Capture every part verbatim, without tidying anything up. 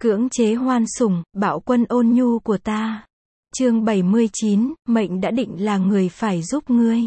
Cưỡng chế hoan sủng, bạo quân ôn nhu của ta. Chương bảy mươi chín, mệnh đã định là người phải giúp ngươi.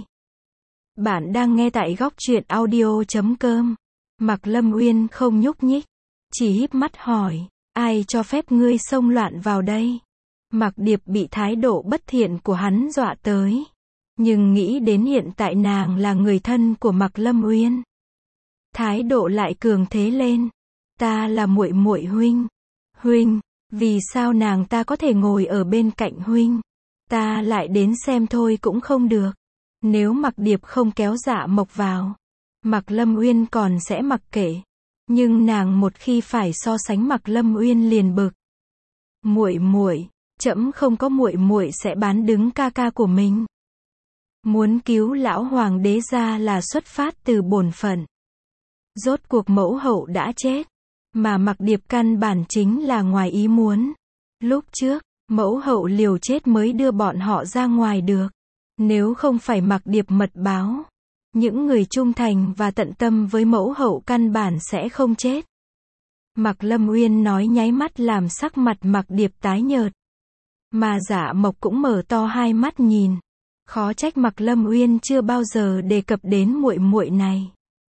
Bạn đang nghe tại góc truyện audio chấm com. Mạc Lâm Uyên không nhúc nhích, chỉ híp mắt hỏi, ai cho phép ngươi xông loạn vào đây? Mạc Điệp bị thái độ bất thiện của hắn dọa tới, nhưng nghĩ đến hiện tại nàng là người thân của Mạc Lâm Uyên, thái độ lại cường thế lên. Ta là muội muội huynh. Huynh, vì sao nàng ta có thể ngồi ở bên cạnh huynh? Ta lại đến xem thôi cũng không được. Nếu Mạc Điệp không kéo Dạ Mộc vào, Mạc Lâm Uyên còn sẽ mặc kệ. Nhưng nàng một khi phải so sánh Mạc Lâm Uyên liền bực. Muội muội, trẫm không có muội muội sẽ bán đứng ca ca của mình. Muốn cứu lão hoàng đế ra là xuất phát từ bổn phận. Rốt cuộc mẫu hậu đã chết, mà Mạc Điệp căn bản chính là ngoài ý muốn. Lúc trước, mẫu hậu liều chết mới đưa bọn họ ra ngoài được. Nếu không phải Mạc Điệp mật báo, những người trung thành và tận tâm với mẫu hậu căn bản sẽ không chết. Mạc Lâm Uyên nói nháy mắt làm sắc mặt Mạc Điệp tái nhợt. Mà Dạ Mộc cũng mở to hai mắt nhìn. Khó trách Mạc Lâm Uyên chưa bao giờ đề cập đến muội muội này.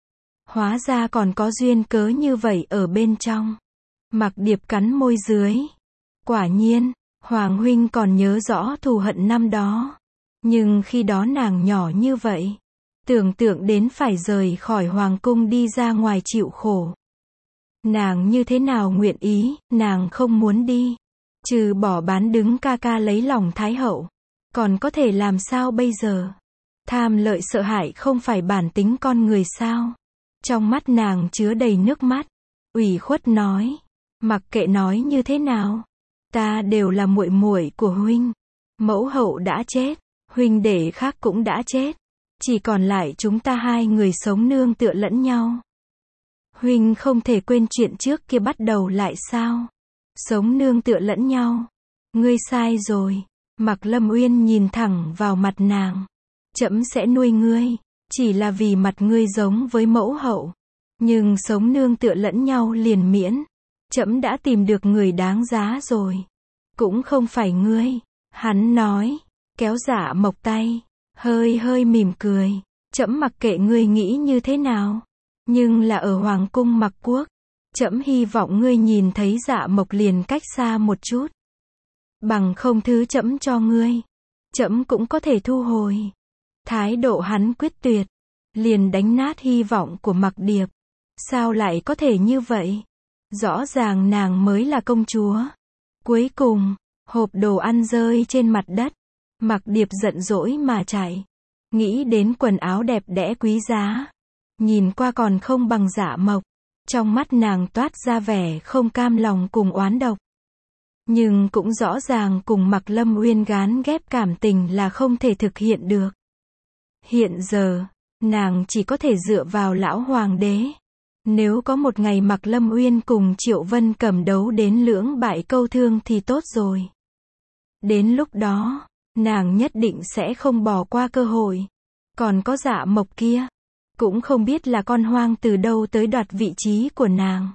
Hóa ra còn có duyên cớ như vậy ở bên trong. Mạc Điệp cắn môi dưới. Quả nhiên, Hoàng huynh còn nhớ rõ thù hận năm đó. Nhưng khi đó nàng nhỏ như vậy, tưởng tượng đến phải rời khỏi hoàng cung đi ra ngoài chịu khổ. Nàng như thế nào nguyện ý, nàng không muốn đi. Trừ bỏ bán đứng ca ca lấy lòng thái hậu, còn có thể làm sao bây giờ? Tham lợi sợ hãi không phải bản tính con người sao? Trong mắt nàng chứa đầy nước mắt, ủy khuất nói, mặc kệ nói như thế nào, ta đều là muội muội của huynh. Mẫu hậu đã chết, huynh đệ khác cũng đã chết, chỉ còn lại chúng ta hai người sống nương tựa lẫn nhau. Huynh không thể quên chuyện trước kia bắt đầu lại sao? Sống nương tựa lẫn nhau. Ngươi sai rồi. Mạc Lâm Uyên nhìn thẳng vào mặt nàng. Trẫm sẽ nuôi ngươi, chỉ là vì mặt ngươi giống với mẫu hậu. Nhưng sống nương tựa lẫn nhau liền miễn. Trẫm đã tìm được người đáng giá rồi. Cũng không phải ngươi. Hắn nói, kéo Dạ Mộc tay, hơi hơi mỉm cười. Trẫm mặc kệ ngươi nghĩ như thế nào, nhưng là ở Hoàng cung Mạc Quốc, trẫm hy vọng ngươi nhìn thấy Dạ Mộc liền cách xa một chút. Bằng không thứ trẫm cho ngươi, trẫm cũng có thể thu hồi. Thái độ hắn quyết tuyệt, liền đánh nát hy vọng của Mạc Điệp. Sao lại có thể như vậy? Rõ ràng nàng mới là công chúa. Cuối cùng, hộp đồ ăn rơi trên mặt đất. Mạc Điệp giận dỗi mà chạy. Nghĩ đến quần áo đẹp đẽ quý giá, nhìn qua còn không bằng Dạ Mộc. Trong mắt nàng toát ra vẻ không cam lòng cùng oán độc. Nhưng cũng rõ ràng cùng Mạc Lâm Uyên gán ghép cảm tình là không thể thực hiện được. Hiện giờ, nàng chỉ có thể dựa vào lão hoàng đế. Nếu có một ngày Mạc Lâm Uyên cùng Triệu Vân Cầm đấu đến lưỡng bại câu thương thì tốt rồi. Đến lúc đó, nàng nhất định sẽ không bỏ qua cơ hội. Còn có Dạ Mộc kia, cũng không biết là con hoang từ đâu tới đoạt vị trí của nàng.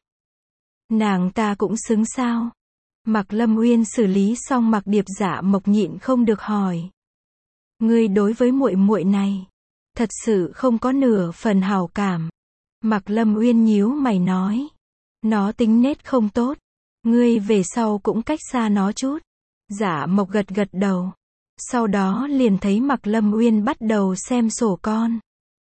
Nàng ta cũng xứng sao? Mạc Lâm Uyên xử lý xong Mạc Điệp, Dạ Mộc nhịn không được hỏi. Ngươi đối với muội muội này, thật sự không có nửa phần hảo cảm. Mạc Lâm Uyên nhíu mày nói. Nó tính nết không tốt. Ngươi về sau cũng cách xa nó chút. Dạ Mộc gật gật đầu. Sau đó liền thấy Mạc Lâm Uyên bắt đầu xem sổ con.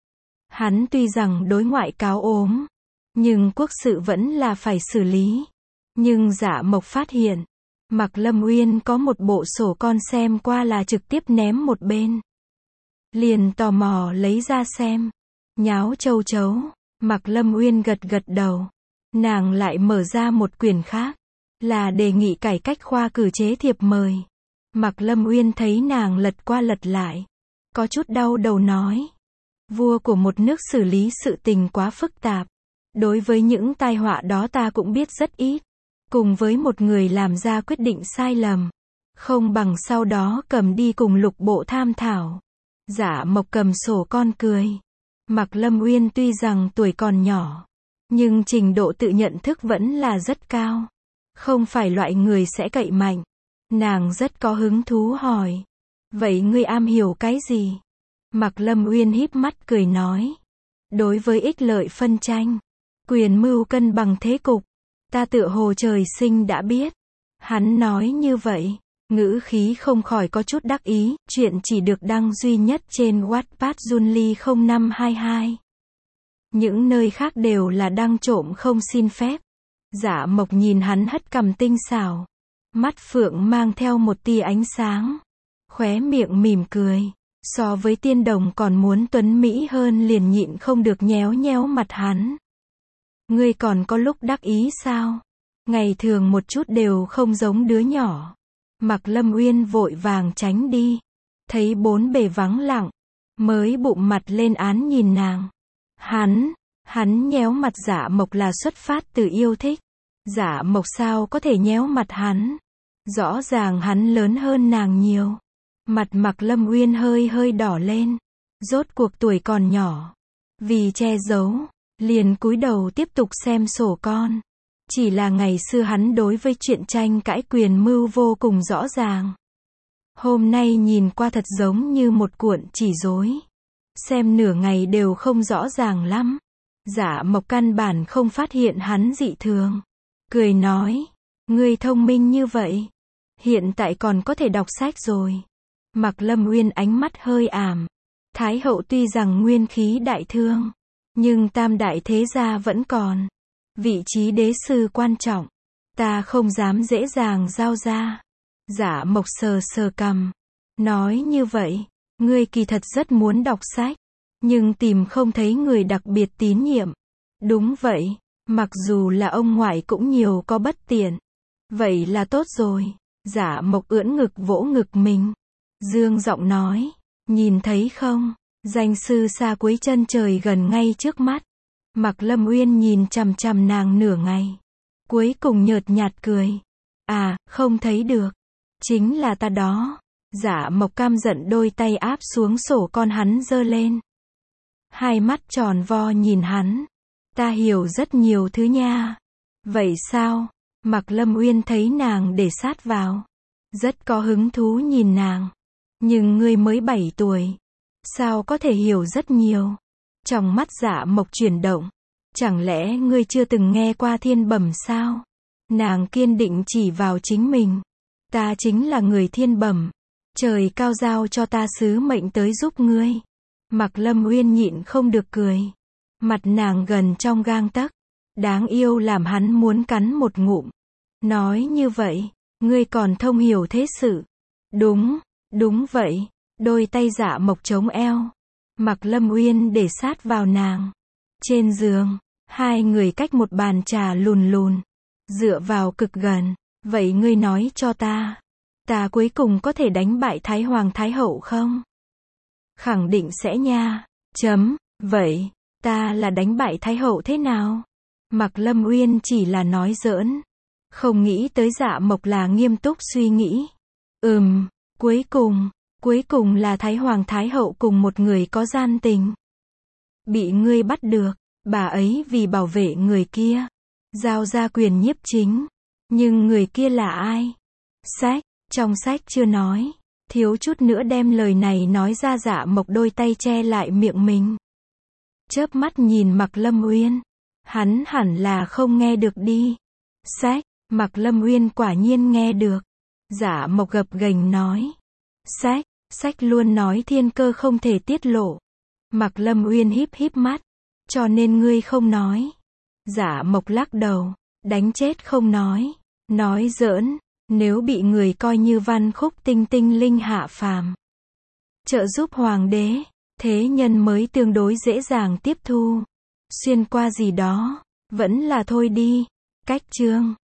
Hắn tuy rằng đối ngoại cáo ốm, nhưng quốc sự vẫn là phải xử lý. Nhưng Dạ Mộc phát hiện, Mạc Lâm Uyên có một bộ sổ con xem qua là trực tiếp ném một bên. Liền tò mò lấy ra xem. Nháo châu chấu. Mạc Lâm Uyên gật gật đầu. Nàng lại mở ra một quyển khác, là đề nghị cải cách khoa cử chế thiệp mời. Mạc Lâm Uyên thấy nàng lật qua lật lại, có chút đau đầu nói. Vua của một nước xử lý sự tình quá phức tạp. Đối với những tai họa đó ta cũng biết rất ít. Cùng với một người làm ra quyết định sai lầm, không bằng sau đó cầm đi cùng lục bộ tham thảo. Dạ Mộc cầm sổ con cười. Mạc Lâm Uyên tuy rằng tuổi còn nhỏ, nhưng trình độ tự nhận thức vẫn là rất cao. không phải loại người sẽ cậy mạnh. Nàng rất có hứng thú hỏi. Vậy ngươi am hiểu cái gì? Mạc Lâm Uyên híp mắt cười nói. Đối với ích lợi phân tranh, quyền mưu cân bằng thế cục, ta tựa hồ trời sinh đã biết. Hắn nói như vậy, ngữ khí không khỏi có chút đắc ý, chuyện chỉ được đăng duy nhất trên Wattpad Junly không năm hai hai. Những nơi khác đều là đăng trộm không xin phép. Dạ Mộc nhìn hắn hất cằm tinh xảo, mắt phượng mang theo một tia ánh sáng, khóe miệng mỉm cười, so với tiên đồng còn muốn tuấn mỹ hơn, liền nhịn không được nhéo nhéo mặt hắn. Ngươi còn có lúc đắc ý sao? Ngày thường một chút đều không giống đứa nhỏ. Mạc Lâm Uyên vội vàng tránh đi, thấy bốn bề vắng lặng, mới bụng mặt lên án nhìn nàng. Hắn, hắn nhéo mặt Dạ Mộc là xuất phát từ yêu thích. Dạ Mộc sao có thể nhéo mặt hắn? Rõ ràng hắn lớn hơn nàng nhiều. Mặt Mạc Lâm Uyên hơi hơi đỏ lên. Rốt cuộc tuổi còn nhỏ, vì che giấu, liền cúi đầu tiếp tục xem sổ con. Chỉ là ngày xưa hắn đối với chuyện tranh cãi quyền mưu vô cùng rõ ràng. Hôm nay nhìn qua thật giống như một cuộn chỉ rối. Xem nửa ngày đều không rõ ràng lắm. Dạ Mộc căn bản không phát hiện hắn dị thường. Cười nói, ngươi thông minh như vậy, hiện tại còn có thể đọc sách rồi. Mạc Lâm Uyên ánh mắt hơi ảm. Thái hậu tuy rằng nguyên khí đại thương, nhưng tam đại thế gia vẫn còn. Vị trí đế sư quan trọng, ta không dám dễ dàng giao ra. Dạ Mộc sờ sờ cằm, nói như vậy, ngươi kỳ thật rất muốn đọc sách, nhưng tìm không thấy người đặc biệt tín nhiệm. Đúng vậy, mặc dù là ông ngoại cũng nhiều có bất tiện. Vậy là tốt rồi. Dạ Mộc ưỡn ngực vỗ ngực mình, dương giọng nói, nhìn thấy không, danh sư xa cuối chân trời gần ngay trước mắt. Mạc Lâm Uyên nhìn chằm chằm nàng nửa ngày, cuối cùng nhợt nhạt cười. À, không thấy được. Chính là ta đó. Dạ Mộc cam giận đôi tay áp xuống sổ con hắn giơ lên. Hai mắt tròn vo nhìn hắn. Ta hiểu rất nhiều thứ nha. Vậy sao? Mạc Lâm Uyên thấy nàng để sát vào, rất có hứng thú nhìn nàng. Nhưng ngươi mới bảy tuổi, sao có thể hiểu rất nhiều? Trong mắt Dạ Mộc chuyển động. Chẳng lẽ ngươi chưa từng nghe qua thiên bẩm sao? Nàng kiên định chỉ vào chính mình. Ta chính là người thiên bẩm. Trời cao giao cho ta sứ mệnh tới giúp ngươi. Mạc Lâm Uyên nhịn không được cười. Mặt nàng gần trong gang tấc, đáng yêu làm hắn muốn cắn một ngụm. Nói như vậy, ngươi còn thông hiểu thế sự. Đúng, đúng vậy. Đôi tay Dạ Mộc chống eo. Mạc Lâm Uyên để sát vào nàng. Trên giường, hai người cách một bàn trà lùn lùn, dựa vào cực gần. Vậy ngươi nói cho ta, ta cuối cùng có thể đánh bại Thái Hoàng Thái Hậu không? Khẳng định sẽ nha. Chấm. Vậy, ta là đánh bại Thái Hậu thế nào? Mạc Lâm Uyên chỉ là nói giỡn, không nghĩ tới Dạ Mộc là nghiêm túc suy nghĩ. Ừm, cuối cùng, cuối cùng là Thái Hoàng Thái Hậu cùng một người có gian tình. Bị ngươi bắt được, bà ấy vì bảo vệ người kia, giao ra quyền nhiếp chính. Nhưng người kia là ai? Sách, trong sách chưa nói. Thiếu chút nữa đem lời này nói ra. Dạ Mộc đôi tay che lại miệng mình, chớp mắt nhìn Mạc Lâm Uyên. Hắn hẳn là không nghe được đi. Sách, Mạc Lâm Uyên quả nhiên nghe được. Dạ Mộc gập ghềnh nói. Sách, sách luôn nói thiên cơ không thể tiết lộ. Mạc Lâm Uyên híp híp mắt. Cho nên ngươi không nói. Dạ Mộc lắc đầu, đánh chết không nói. Nói giỡn, nếu bị người coi như văn khúc tinh tinh linh hạ phàm, trợ giúp hoàng đế, thế nhân mới tương đối dễ dàng tiếp thu. Xuyên qua gì đó, vẫn là thôi đi. Cách chương